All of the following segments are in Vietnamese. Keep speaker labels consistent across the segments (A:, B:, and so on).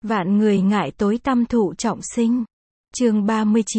A: Vạn người ngại tối tăm thụ trọng sinh. Chương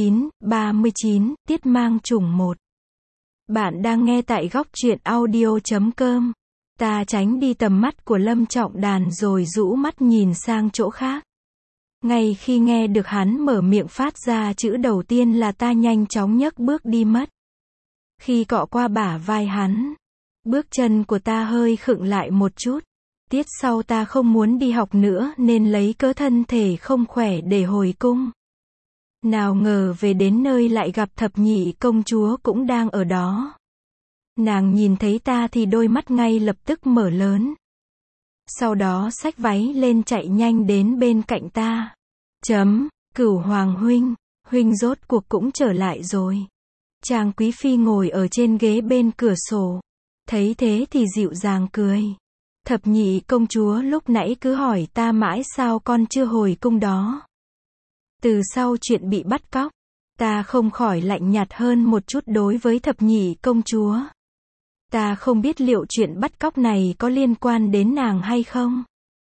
A: 39, Tiết mang trùng 1. Bạn đang nghe tại góc truyện audio.com. Ta tránh đi tầm mắt của Lâm Trọng Đàn rồi rũ mắt nhìn sang chỗ khác. Ngay khi nghe được hắn mở miệng phát ra chữ đầu tiên là ta nhanh chóng nhấc bước đi mất. Khi cọ qua bả vai hắn, bước chân của ta hơi khựng lại một chút. Tiết sau ta không muốn đi học nữa nên lấy cớ thân thể không khỏe để hồi cung. Nào ngờ về đến nơi lại gặp thập nhị công chúa cũng đang ở đó. Nàng nhìn thấy ta thì đôi mắt ngay lập tức mở lớn. Sau đó xách váy lên chạy nhanh đến bên cạnh ta. Cửu Hoàng huynh rốt cuộc cũng trở lại rồi. Trang Quý Phi ngồi ở trên ghế bên cửa sổ. Thấy thế thì dịu dàng cười. Thập nhị công chúa lúc nãy cứ hỏi ta mãi sao con chưa hồi cung đó. Từ sau chuyện bị bắt cóc, ta không khỏi lạnh nhạt hơn một chút đối với thập nhị công chúa. Ta không biết liệu chuyện bắt cóc này có liên quan đến nàng hay không.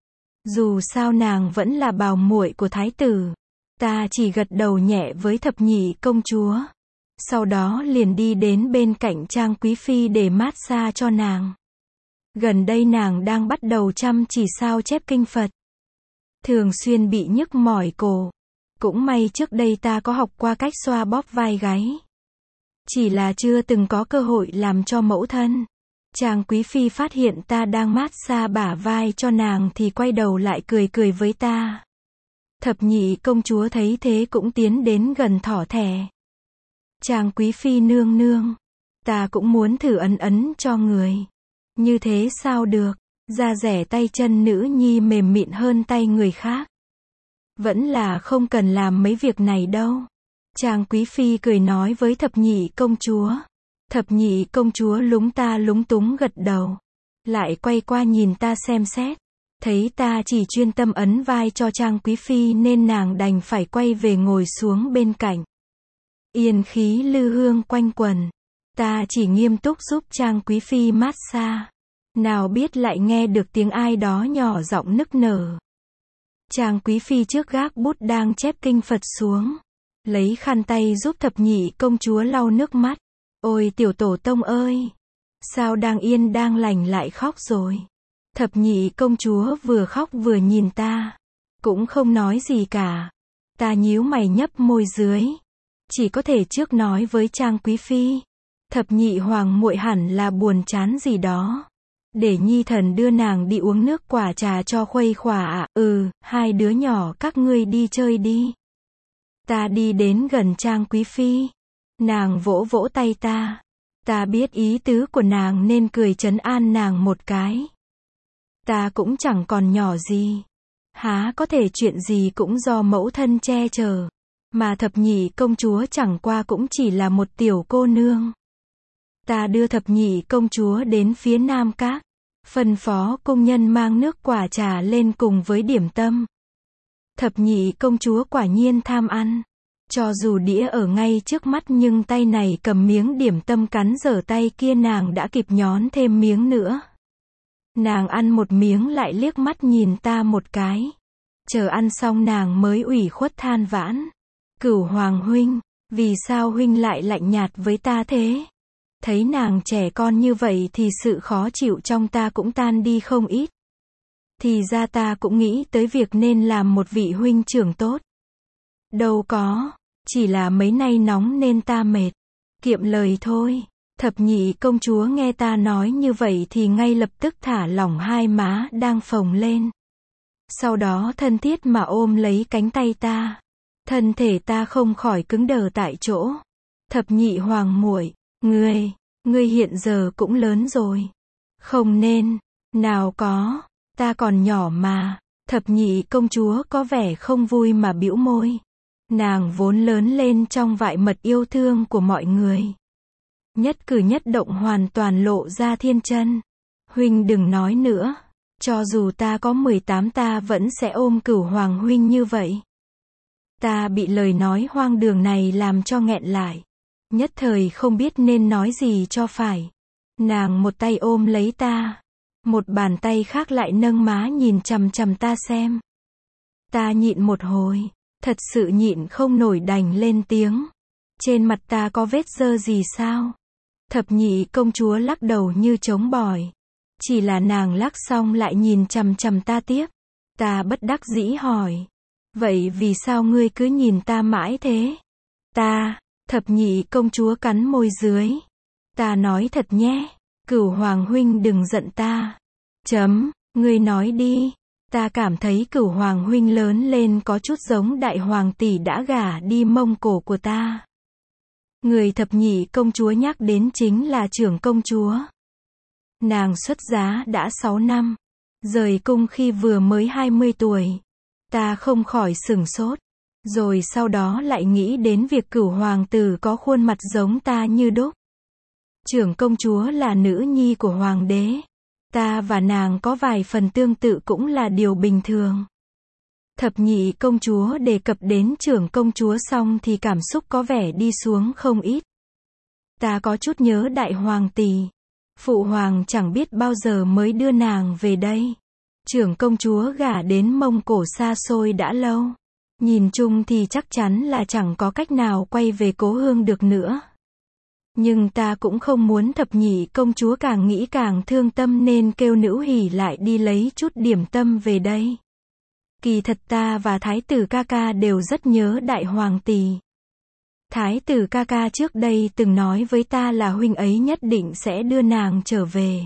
A: Dù sao nàng vẫn là bào muội của thái tử. Ta chỉ gật đầu nhẹ với thập nhị công chúa. Sau đó liền đi đến bên cạnh Trang Quý Phi để mát xa cho nàng. Gần đây nàng đang bắt đầu chăm chỉ sao chép kinh Phật. Thường xuyên bị nhức mỏi cổ. Cũng may trước đây ta có học qua cách xoa bóp vai gáy. Chỉ là chưa từng có cơ hội làm cho mẫu thân. Trang Quý Phi phát hiện ta đang mát xa bả vai cho nàng thì quay đầu lại cười cười với ta. Thập nhị công chúa thấy thế cũng tiến đến gần thỏ thẻ. Trang Quý Phi nương nương. Ta cũng muốn thử ấn ấn cho người. Như thế sao được, da rẻ tay chân nữ nhi mềm mịn hơn tay người khác. Vẫn là không cần làm mấy việc này đâu. Trang Quý Phi cười nói với thập nhị công chúa. Thập nhị công chúa lúng túng gật đầu. Lại quay qua nhìn ta xem xét. Thấy ta chỉ chuyên tâm ấn vai cho Trang Quý Phi nên nàng đành phải quay về ngồi xuống bên cạnh. Yên khí lư hương quanh quần. Ta chỉ nghiêm túc giúp Trang Quý Phi mát xa. Nào biết lại nghe được tiếng ai đó nhỏ giọng nức nở. Trang Quý Phi trước gác bút đang chép kinh Phật xuống. Lấy khăn tay giúp thập nhị công chúa lau nước mắt. Ôi tiểu tổ tông ơi! Sao đang yên đang lành lại khóc rồi? Thập nhị công chúa vừa khóc vừa nhìn ta. Cũng không nói gì cả. Ta nhíu mày nhấp môi dưới. Chỉ có thể trước nói với Trang Quý Phi. Thập nhị hoàng muội hẳn là buồn chán gì đó. Để nhi thần đưa nàng đi uống nước quả trà cho khuây khỏa ạ. Hai đứa nhỏ các ngươi đi chơi đi. Ta đi đến gần Trang Quý Phi. Nàng vỗ vỗ tay ta. Ta biết ý tứ của nàng nên cười trấn an nàng một cái. Ta cũng chẳng còn nhỏ gì. Há có thể chuyện gì cũng do mẫu thân che chở. Mà thập nhị công chúa chẳng qua cũng chỉ là một tiểu cô nương. Ta đưa thập nhị công chúa đến phía Nam Các. Phân phó công nhân mang nước quả trà lên cùng với điểm tâm. Thập nhị công chúa quả nhiên tham ăn. Cho dù đĩa ở ngay trước mắt nhưng tay này cầm miếng điểm tâm cắn dở tay kia nàng đã kịp nhón thêm miếng nữa. Nàng ăn một miếng lại liếc mắt nhìn ta một cái. Chờ ăn xong nàng mới ủy khuất than vãn. Cửu Hoàng huynh, vì sao huynh lại lạnh nhạt với ta thế? Thấy nàng trẻ con như vậy thì sự khó chịu trong ta cũng tan đi không ít. Thì ra ta cũng nghĩ tới việc nên làm một vị huynh trưởng tốt. Đâu có, chỉ là mấy nay nóng nên ta mệt. Kiệm lời thôi. Thập nhị công chúa nghe ta nói như vậy thì ngay lập tức thả lỏng hai má đang phồng lên. Sau đó thân thiết mà ôm lấy cánh tay ta. Thân thể ta không khỏi cứng đờ tại chỗ. Thập nhị hoàng muội, ngươi hiện giờ cũng lớn rồi. Không nên, nào có, ta còn nhỏ mà. Thập nhị công chúa có vẻ không vui mà bĩu môi. Nàng vốn lớn lên trong vại mật yêu thương của mọi người. Nhất cử nhất động hoàn toàn lộ ra thiên chân. Huynh đừng nói nữa. Cho dù ta có 18 ta vẫn sẽ ôm Cửu Hoàng huynh như vậy. Ta bị lời nói hoang đường này làm cho nghẹn lại. Nhất thời không biết nên nói gì cho phải. Nàng một tay ôm lấy ta. Một bàn tay khác lại nâng má nhìn chằm chằm ta xem. Ta nhịn một hồi, thật sự nhịn không nổi đành lên tiếng. Trên mặt ta có vết dơ gì sao? Thập nhị công chúa lắc đầu như trống bỏi. Chỉ là nàng lắc xong lại nhìn chằm chằm ta tiếp. Ta bất đắc dĩ hỏi. Vậy vì sao ngươi cứ nhìn ta mãi thế? Thập nhị công chúa cắn môi dưới. Ta nói thật nhé. Cửu hoàng huynh đừng giận ta. Ngươi nói đi. Ta cảm thấy Cửu hoàng huynh lớn lên có chút giống đại hoàng tỷ đã gả đi Mông Cổ của ta. Người thập nhị công chúa nhắc đến chính là trưởng công chúa. Nàng xuất giá đã 6 năm. Rời cung khi vừa mới 20 tuổi. Ta không khỏi sửng sốt. Rồi sau đó lại nghĩ đến việc Cửu hoàng tử có khuôn mặt giống ta như đúc. Trưởng công chúa là nữ nhi của hoàng đế. Ta và nàng có vài phần tương tự cũng là điều bình thường. Thập nhị công chúa đề cập đến trưởng công chúa xong thì cảm xúc có vẻ đi xuống không ít. Ta có chút nhớ đại hoàng tỷ. Phụ hoàng chẳng biết bao giờ mới đưa nàng về đây. Trưởng công chúa gả đến Mông Cổ xa xôi đã lâu. Nhìn chung thì chắc chắn là chẳng có cách nào quay về cố hương được nữa. Nhưng ta cũng không muốn thập nhị công chúa càng nghĩ càng thương tâm nên kêu Nữ Hỷ lại đi lấy chút điểm tâm về đây. Kỳ thật ta và thái tử ca ca đều rất nhớ đại hoàng tỷ. Thái tử ca ca trước đây từng nói với ta là huynh ấy nhất định sẽ đưa nàng trở về.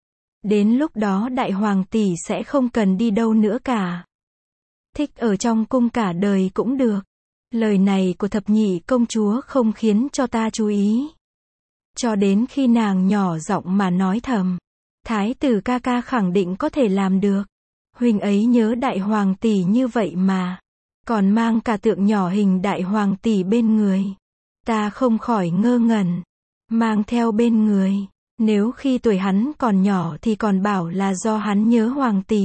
A: Đến lúc đó đại hoàng tỷ sẽ không cần đi đâu nữa cả. Thích ở trong cung cả đời cũng được. Lời này của thập nhị công chúa không khiến cho ta chú ý. Cho đến khi nàng nhỏ giọng mà nói thầm. Thái tử ca ca khẳng định có thể làm được. Huynh ấy nhớ đại hoàng tỷ như vậy mà. Còn mang cả tượng nhỏ hình đại hoàng tỷ bên người. Ta không khỏi ngơ ngẩn. Mang theo bên người. Nếu khi tuổi hắn còn nhỏ thì còn bảo là do hắn nhớ hoàng tỷ.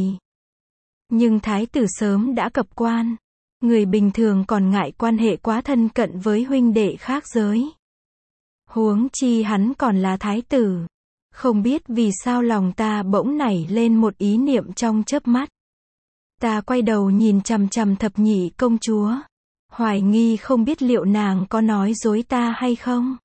A: Nhưng thái tử sớm đã cập quan. Người bình thường còn ngại quan hệ quá thân cận với huynh đệ khác giới. Huống chi hắn còn là thái tử. Không biết vì sao lòng ta bỗng nảy lên một ý niệm trong chớp mắt. Ta quay đầu nhìn chằm chằm thập nhị công chúa. Hoài nghi không biết liệu nàng có nói dối ta hay không.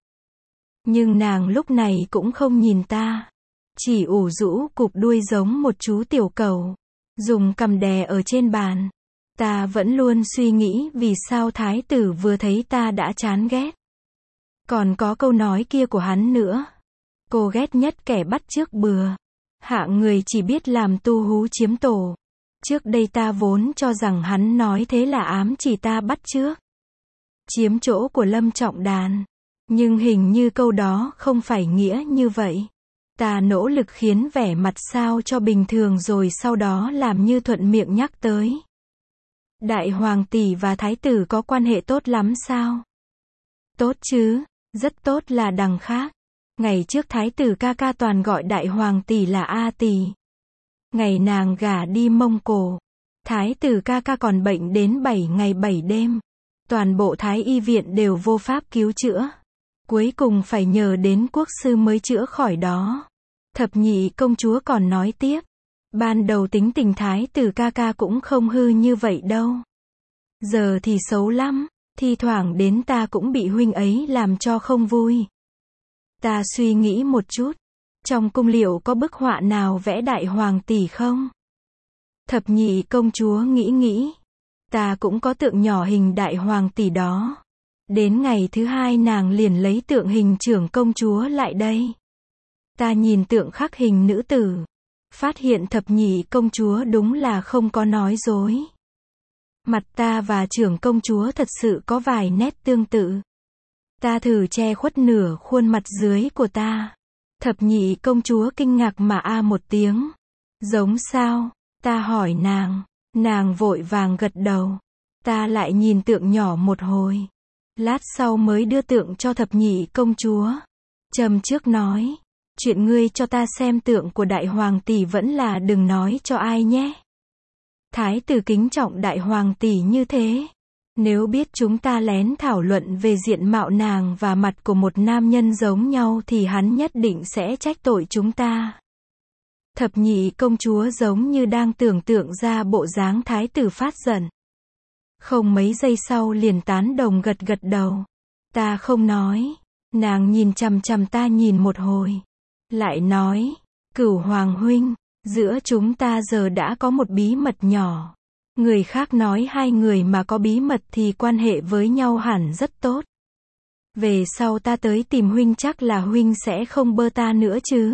A: Nhưng nàng lúc này cũng không nhìn ta. Chỉ ủ rũ cụp đuôi giống một chú tiểu cẩu. Dùng cằm đè ở trên bàn. Ta vẫn luôn suy nghĩ vì sao thái tử vừa thấy ta đã chán ghét. Còn có câu nói kia của hắn nữa. Cô ghét nhất kẻ bắt chước bừa. Hạng người chỉ biết làm tu hú chiếm tổ. Trước đây ta vốn cho rằng hắn nói thế là ám chỉ ta bắt chước. Chiếm chỗ của Lâm Trọng Đàn. Nhưng hình như câu đó không phải nghĩa như vậy. Ta nỗ lực khiến vẻ mặt sao cho bình thường rồi sau đó làm như thuận miệng nhắc tới. Đại hoàng tỷ và thái tử có quan hệ tốt lắm sao? Tốt chứ, rất tốt là đằng khác. Ngày trước thái tử ca ca toàn gọi đại hoàng tỷ là A tỷ. Ngày nàng gả đi Mông Cổ, thái tử ca ca còn bệnh đến 7 ngày 7 đêm. Toàn bộ thái y viện đều vô pháp cứu chữa. Cuối cùng phải nhờ đến quốc sư mới chữa khỏi đó. Thập nhị công chúa còn nói tiếp. Ban đầu tính tình thái tử ca ca cũng không hư như vậy đâu. Giờ thì xấu lắm. Thi thoảng đến ta cũng bị huynh ấy làm cho không vui. Ta suy nghĩ một chút. Trong cung liệu có bức họa nào vẽ đại hoàng tỷ không? Thập nhị công chúa nghĩ. Ta cũng có tượng nhỏ hình đại hoàng tỷ đó. Đến ngày thứ 2 nàng liền lấy tượng hình trưởng công chúa lại đây. Ta nhìn tượng khắc hình nữ tử. Phát hiện thập nhị công chúa đúng là không có nói dối. Mặt ta và trưởng công chúa thật sự có vài nét tương tự. Ta thử che khuất nửa khuôn mặt dưới của ta. Thập nhị công chúa kinh ngạc mà một tiếng. Giống sao? Ta hỏi nàng. Nàng vội vàng gật đầu. Ta lại nhìn tượng nhỏ một hồi. Lát sau mới đưa tượng cho thập nhị công chúa. Châm trước nói. Chuyện ngươi cho ta xem tượng của đại hoàng tỷ vẫn là đừng nói cho ai nhé. Thái tử kính trọng đại hoàng tỷ như thế. Nếu biết chúng ta lén thảo luận về diện mạo nàng và mặt của một nam nhân giống nhau thì hắn nhất định sẽ trách tội chúng ta. Thập nhị công chúa giống như đang tưởng tượng ra bộ dáng thái tử phát giận. Không mấy giây sau liền tán đồng gật gật đầu. Ta không nói. Nàng nhìn chằm chằm ta nhìn một hồi. Lại nói, Cửu Hoàng huynh, giữa chúng ta giờ đã có một bí mật nhỏ. Người khác nói hai người mà có bí mật thì quan hệ với nhau hẳn rất tốt. Về sau ta tới tìm huynh chắc là huynh sẽ không bơ ta nữa chứ?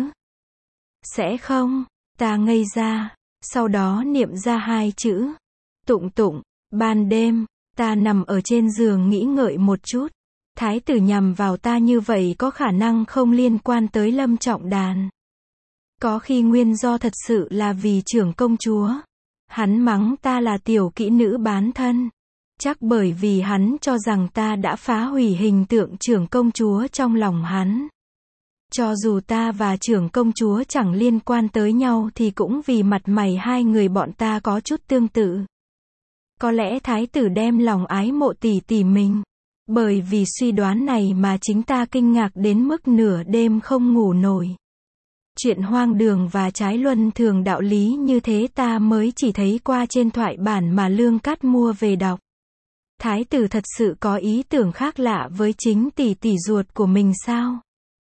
A: Sẽ không? Ta ngây ra, sau đó niệm ra hai chữ. Tụng tụng. Ban đêm, ta nằm ở trên giường nghĩ ngợi một chút. Thái tử nhằm vào ta như vậy có khả năng không liên quan tới Lâm Trọng Đàn. Có khi nguyên do thật sự là vì trưởng công chúa. Hắn mắng ta là tiểu kỹ nữ bán thân. Chắc bởi vì hắn cho rằng ta đã phá hủy hình tượng trưởng công chúa trong lòng hắn. Cho dù ta và trưởng công chúa chẳng liên quan tới nhau thì cũng vì mặt mày hai người bọn ta có chút tương tự. Có lẽ thái tử đem lòng ái mộ tỷ tỷ mình. Bởi vì suy đoán này mà chính ta kinh ngạc đến mức nửa đêm không ngủ nổi. Chuyện hoang đường và trái luân thường đạo lý như thế ta mới chỉ thấy qua trên thoại bản mà Lương Cát mua về đọc. Thái tử thật sự có ý tưởng khác lạ với chính tỷ tỷ ruột của mình sao?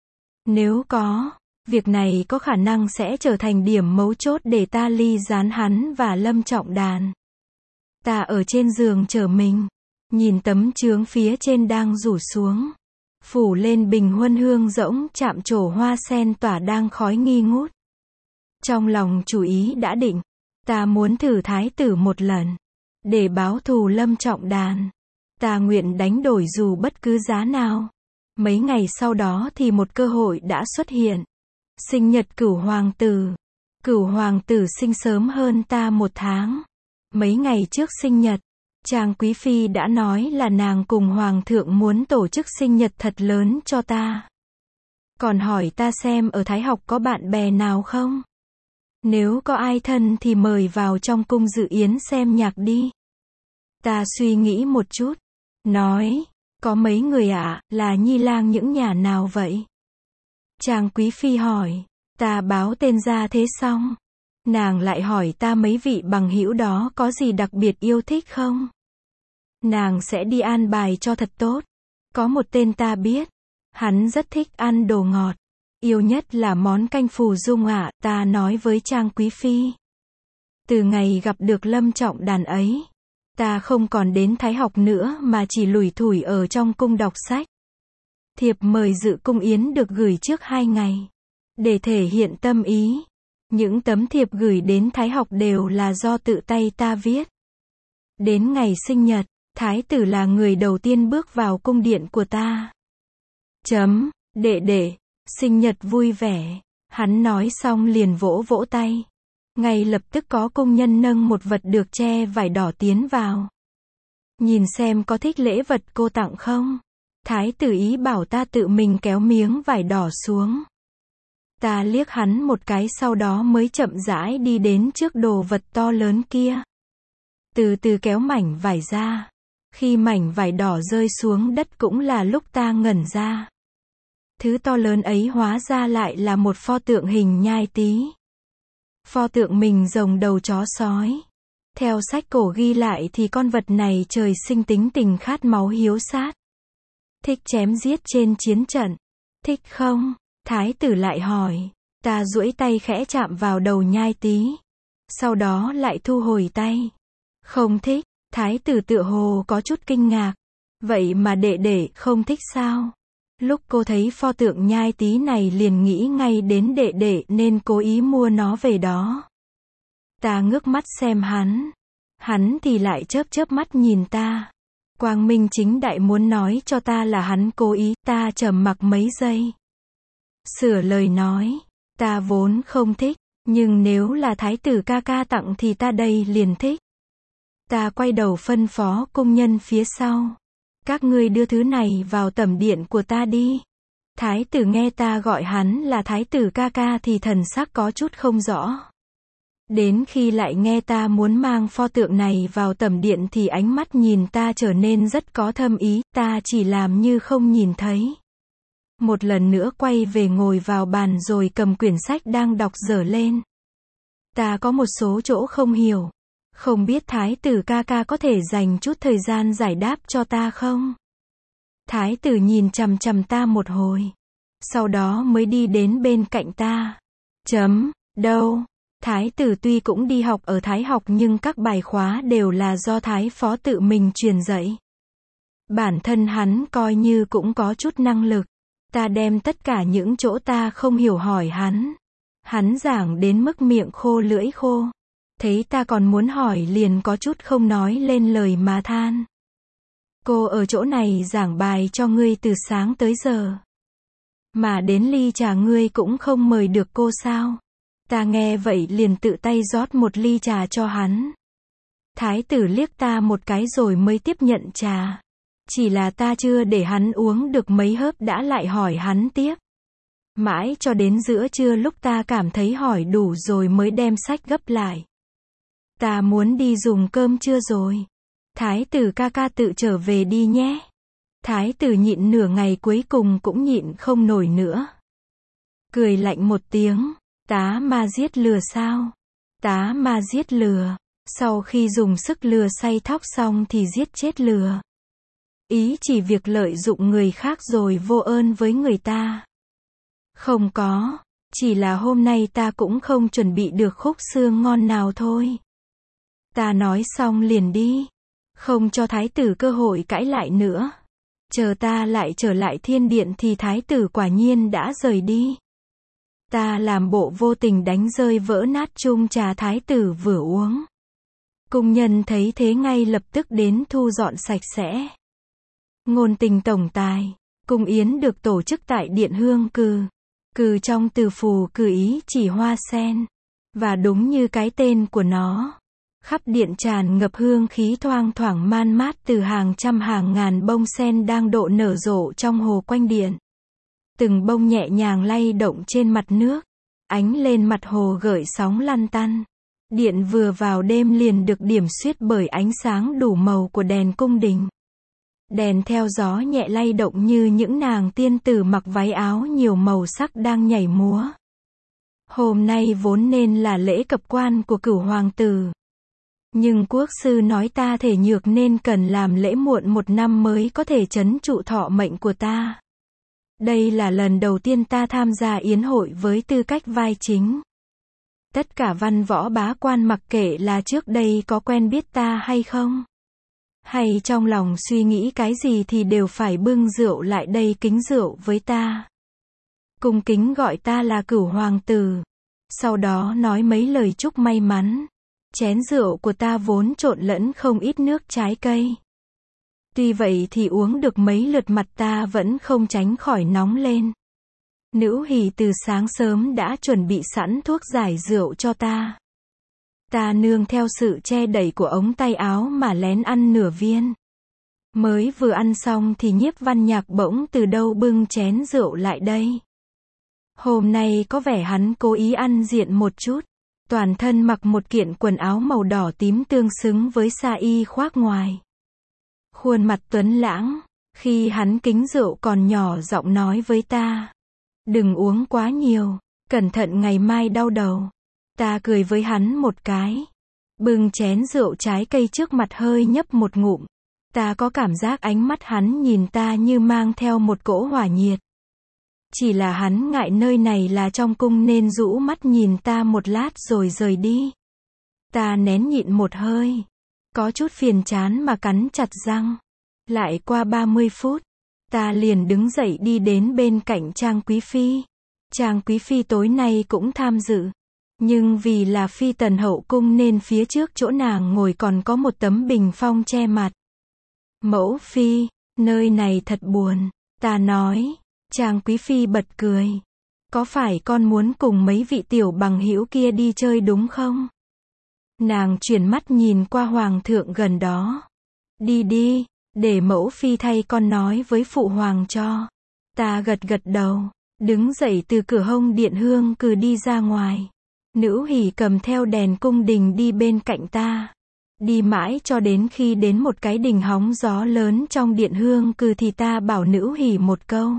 A: Nếu có, việc này có khả năng sẽ trở thành điểm mấu chốt để ta ly gián hắn và Lâm Trọng Đàn. Ta ở trên giường chờ mình, nhìn tấm chướng phía trên đang rủ xuống. Phủ lên bình huân hương rỗng chạm trổ hoa sen tỏa đang khói nghi ngút. Trong lòng chủ ý đã định, ta muốn thử thái tử một lần. Để báo thù Lâm Trọng Đàn. Ta nguyện đánh đổi dù bất cứ giá nào. Mấy ngày sau đó thì một cơ hội đã xuất hiện. Sinh nhật Cửu Hoàng tử. Cửu Hoàng tử sinh sớm hơn ta 1 tháng. Mấy ngày trước sinh nhật, Trang Quý Phi đã nói là nàng cùng Hoàng thượng muốn tổ chức sinh nhật thật lớn cho ta. Còn hỏi ta xem ở Thái Học có bạn bè nào không? Nếu có ai thân thì mời vào trong cung dự yến xem nhạc đi. Ta suy nghĩ một chút. Nói, có mấy người ạ, là nhi lang những nhà nào vậy? Trang Quý Phi hỏi, ta báo tên ra thế xong. Nàng lại hỏi ta mấy vị bằng hữu đó có gì đặc biệt yêu thích không? Nàng sẽ đi an bài cho thật tốt. Có một tên ta biết. Hắn rất thích ăn đồ ngọt. Yêu nhất là món canh phù dung ạ, ta nói với Trang Quý Phi. Từ ngày gặp được Lâm Trọng Đàn ấy, ta không còn đến Thái Học nữa mà chỉ lủi thủi ở trong cung đọc sách. Thiệp mời dự cung yến được gửi trước 2 ngày. Để thể hiện tâm ý. Những tấm thiệp gửi đến Thái Học đều là do tự tay ta viết. Đến ngày sinh nhật, thái tử là người đầu tiên bước vào cung điện của ta. Đệ đệ, sinh nhật vui vẻ. Hắn nói xong liền vỗ vỗ tay. Ngay lập tức có công nhân nâng một vật được che vải đỏ tiến vào. Nhìn xem có thích lễ vật cô tặng không? Thái tử ý bảo ta tự mình kéo miếng vải đỏ xuống. Ta liếc hắn một cái sau đó mới chậm rãi đi đến trước đồ vật to lớn kia. Từ từ kéo mảnh vải ra. Khi mảnh vải đỏ rơi xuống đất cũng là lúc ta ngẩn ra. Thứ to lớn ấy hóa ra lại là một pho tượng hình nhai tí. Pho tượng mình rồng đầu chó sói. Theo sách cổ ghi lại thì con vật này trời sinh tính tình khát máu hiếu sát. Thích chém giết trên chiến trận. Thích không? Thái tử lại hỏi. Ta duỗi tay khẽ chạm vào đầu nhai tí. Sau đó lại thu hồi tay. Không thích. Thái tử tựa hồ có chút kinh ngạc. Vậy mà đệ đệ không thích sao? Lúc cô thấy pho tượng nhai tí này liền nghĩ ngay đến đệ đệ nên cố ý mua nó về đó. Ta ngước mắt xem hắn. Hắn thì lại chớp chớp mắt nhìn ta. Quang minh chính đại muốn nói cho ta là hắn cố ý. Ta trầm mặc mấy giây. Sửa lời nói. Ta vốn không thích. Nhưng nếu là thái tử ca ca tặng thì ta đây liền thích. Ta quay đầu phân phó công nhân phía sau. Các ngươi đưa thứ này vào tẩm điện của ta đi. Thái tử nghe ta gọi hắn là thái tử ca ca thì thần sắc có chút không rõ. Đến khi lại nghe ta muốn mang pho tượng này vào tẩm điện thì ánh mắt nhìn ta trở nên rất có thâm ý, ta chỉ làm như không nhìn thấy. Một lần nữa quay về ngồi vào bàn rồi cầm quyển sách đang đọc dở lên. Ta có một số chỗ không hiểu. Không biết thái tử ca ca có thể dành chút thời gian giải đáp cho ta không? Thái tử nhìn chằm chằm ta một hồi. Sau đó mới đi đến bên cạnh ta. Đâu? Thái tử tuy cũng đi học ở Thái học nhưng các bài khóa đều là do Thái phó tự mình truyền dạy. Bản thân hắn coi như cũng có chút năng lực. Ta đem tất cả những chỗ ta không hiểu hỏi hắn. Hắn giảng đến mức miệng khô lưỡi khô. Thấy ta còn muốn hỏi liền có chút không nói lên lời mà than. Cô ở chỗ này giảng bài cho ngươi từ sáng tới giờ. Mà đến ly trà ngươi cũng không mời được cô sao? Ta nghe vậy liền tự tay rót một ly trà cho hắn. Thái tử liếc ta một cái rồi mới tiếp nhận trà. Chỉ là ta chưa để hắn uống được mấy hớp đã lại hỏi hắn tiếp. Mãi cho đến giữa trưa lúc ta cảm thấy hỏi đủ rồi mới đem sách gấp lại. Ta muốn đi dùng cơm trưa rồi. Thái tử ca ca tự trở về đi nhé. Thái tử nhịn nửa ngày cuối cùng cũng nhịn không nổi nữa. Cười lạnh một tiếng. Tá ma giết lừa sao? Tá ma giết lừa. Sau khi dùng sức lừa say thóc xong thì giết chết lừa. Ý chỉ việc lợi dụng người khác rồi vô ơn với người ta. Không có. Chỉ là hôm nay ta cũng không chuẩn bị được khúc xương ngon nào thôi. Ta nói xong liền đi. Không cho thái tử cơ hội cãi lại nữa. Chờ ta lại trở lại thiên điện thì thái tử quả nhiên đã rời đi. Ta làm bộ vô tình đánh rơi vỡ nát chung trà thái tử vừa uống. Cung nhân thấy thế ngay lập tức đến thu dọn sạch sẽ. Ngôn tình tổng tài. Cung yến được tổ chức tại điện Hương Cừ. Cừ trong từ phù cừ ý chỉ hoa sen. Và đúng như cái tên của nó. Khắp điện tràn ngập hương khí thoang thoảng man mát từ hàng trăm hàng ngàn bông sen đang độ nở rộ trong hồ quanh điện. Từng bông nhẹ nhàng lay động trên mặt nước. Ánh lên mặt hồ gợi sóng lăn tăn. Điện vừa vào đêm liền được điểm xuyết bởi ánh sáng đủ màu của đèn cung đình. Đèn theo gió nhẹ lay động như những nàng tiên tử mặc váy áo nhiều màu sắc đang nhảy múa. Hôm nay vốn nên là lễ cập quan của cửu hoàng tử. Nhưng quốc sư nói ta thể nhược nên cần làm lễ muộn một năm mới có thể trấn trụ thọ mệnh của ta. Đây là lần đầu tiên ta tham gia yến hội với tư cách vai chính. Tất cả văn võ bá quan mặc kệ là trước đây có quen biết ta hay không, hay trong lòng suy nghĩ cái gì thì đều phải bưng rượu lại đây kính rượu với ta. Cung kính gọi ta là cửu hoàng tử. Sau đó nói mấy lời chúc may mắn. Chén rượu của ta vốn trộn lẫn không ít nước trái cây. Tuy vậy thì uống được mấy lượt mặt ta vẫn không tránh khỏi nóng lên. Nữ hỷ từ sáng sớm đã chuẩn bị sẵn thuốc giải rượu cho ta. Ta nương theo sự che đẩy của ống tay áo mà lén ăn nửa viên. Mới vừa ăn xong thì Nhiếp Văn Nhạc bỗng từ đâu bưng chén rượu lại đây. Hôm nay có vẻ hắn cố ý ăn diện một chút. Toàn thân mặc một kiện quần áo màu đỏ tím tương xứng với sa y khoác ngoài. Khuôn mặt tuấn lãng. Khi hắn kính rượu còn nhỏ giọng nói với ta. Đừng uống quá nhiều. Cẩn thận ngày mai đau đầu. Ta cười với hắn một cái. Bưng chén rượu trái cây trước mặt hơi nhấp một ngụm. Ta có cảm giác ánh mắt hắn nhìn ta như mang theo một cỗ hỏa nhiệt. Chỉ là hắn ngại nơi này là trong cung nên rũ mắt nhìn ta một lát rồi rời đi. Ta nén nhịn một hơi. Có chút phiền chán mà cắn chặt răng. Lại qua 30 phút. Ta liền đứng dậy đi đến bên cạnh Trang Quý Phi. Trang Quý Phi tối nay cũng tham dự. Nhưng vì là phi tần hậu cung nên phía trước chỗ nàng ngồi còn có một tấm bình phong che mặt. Mẫu phi, nơi này thật buồn. Ta nói. Trang Quý Phi bật cười. Có phải con muốn cùng mấy vị tiểu bằng hữu kia đi chơi đúng không? Nàng chuyển mắt nhìn qua hoàng thượng gần đó. Đi đi, để mẫu phi thay con nói với phụ hoàng cho. Ta gật gật đầu, đứng dậy từ cửa hông điện Hương Cừ đi ra ngoài. Nữ hỷ cầm theo đèn cung đình đi bên cạnh ta. Đi mãi cho đến khi đến một cái đình hóng gió lớn trong điện Hương Cừ thì ta bảo nữ hỷ một câu.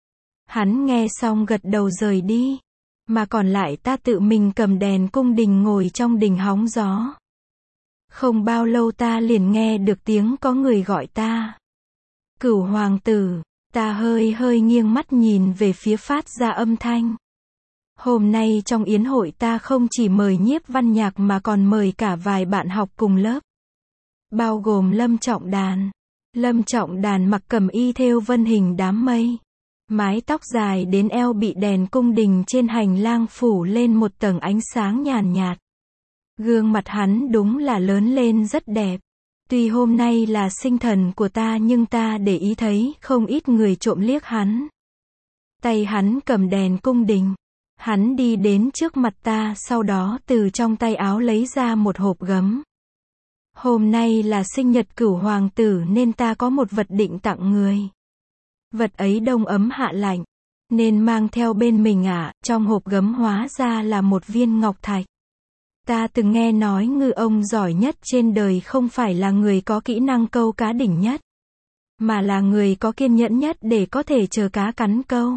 A: Hắn nghe xong gật đầu rời đi. Mà còn lại ta tự mình cầm đèn cung đình ngồi trong đình hóng gió. Không bao lâu ta liền nghe được tiếng có người gọi ta. Cửu hoàng tử, ta hơi hơi nghiêng mắt nhìn về phía phát ra âm thanh. Hôm nay trong yến hội ta không chỉ mời Nhiếp Văn Nhạc mà còn mời cả vài bạn học cùng lớp. Bao gồm Lâm Trọng Đàn. Lâm Trọng Đàn mặc cẩm y thêu vân hình đám mây. Mái tóc dài đến eo bị đèn cung đình trên hành lang phủ lên một tầng ánh sáng nhàn nhạt. Gương mặt hắn đúng là lớn lên rất đẹp. Tuy hôm nay là sinh thần của ta nhưng ta để ý thấy không ít người trộm liếc hắn. Tay hắn cầm đèn cung đình. Hắn đi đến trước mặt ta, sau đó từ trong tay áo lấy ra một hộp gấm. Hôm nay là sinh nhật Cửu hoàng tử nên ta có một vật định tặng người. Vật ấy đông ấm hạ lạnh, nên mang theo bên mình ạ. Trong hộp gấm hóa ra là một viên ngọc thạch. Ta từng nghe nói ngư ông giỏi nhất trên đời không phải là người có kỹ năng câu cá đỉnh nhất, mà là người có kiên nhẫn nhất để có thể chờ cá cắn câu.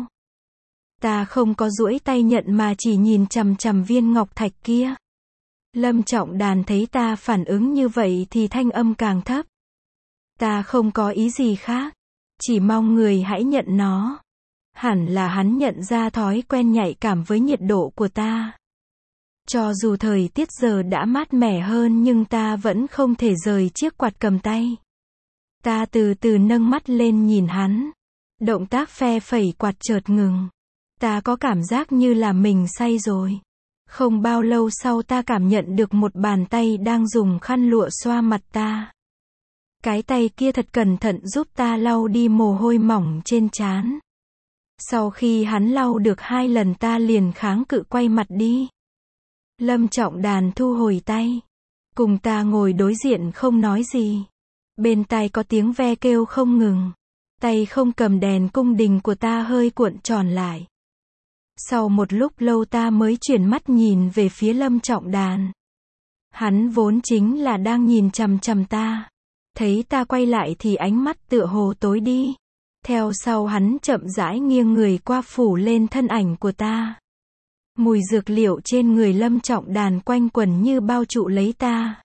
A: Ta không có duỗi tay nhận mà chỉ nhìn chằm chằm viên ngọc thạch kia. Lâm Trọng Đàn thấy ta phản ứng như vậy thì thanh âm càng thấp. Ta không có ý gì khác, chỉ mong người hãy nhận nó. Hẳn là hắn nhận ra thói quen nhạy cảm với nhiệt độ của ta. Cho dù thời tiết giờ đã mát mẻ hơn nhưng ta vẫn không thể rời chiếc quạt cầm tay. Ta từ từ nâng mắt lên nhìn hắn. Động tác phe phẩy quạt chợt ngừng. Ta có cảm giác như là mình say rồi. Không bao lâu sau ta cảm nhận được một bàn tay đang dùng khăn lụa xoa mặt ta. Cái tay kia thật cẩn thận giúp ta lau đi mồ hôi mỏng trên trán. Sau khi hắn lau được 2 lần ta liền kháng cự quay mặt đi. Lâm Trọng Đàn thu hồi tay. Cùng ta ngồi đối diện không nói gì. Bên tai có tiếng ve kêu không ngừng. Tay không cầm đèn cung đình của ta hơi cuộn tròn lại. Sau một lúc lâu ta mới chuyển mắt nhìn về phía Lâm Trọng Đàn. Hắn vốn chính là đang nhìn chằm chằm ta. Thấy ta quay lại thì ánh mắt tựa hồ tối đi. Theo sau hắn chậm rãi nghiêng người qua phủ lên thân ảnh của ta. Mùi dược liệu trên người Lâm Trọng Đàn quanh quẩn như bao trụ lấy ta.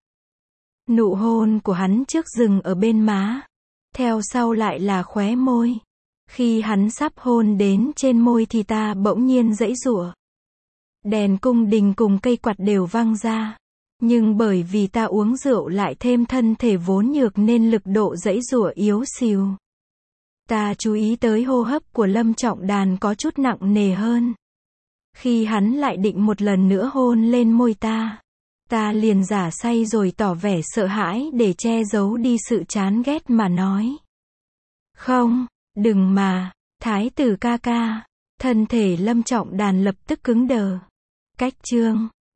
A: Nụ hôn của hắn trước dừng ở bên má. Theo sau lại là khóe môi. Khi hắn sắp hôn đến trên môi thì ta bỗng nhiên giãy giụa. Đèn cung đình cùng cây quạt đều văng ra. Nhưng bởi vì ta uống rượu lại thêm thân thể vốn nhược nên lực độ giãy giụa yếu xìu. Ta chú ý tới hô hấp của Lâm Trọng Đàn có chút nặng nề hơn. Khi hắn lại định một lần nữa hôn lên môi ta, ta liền giả say rồi tỏ vẻ sợ hãi để che giấu đi sự chán ghét mà nói. Không, đừng mà, thái tử ca ca. Thân thể Lâm Trọng Đàn lập tức cứng đờ. Cách chương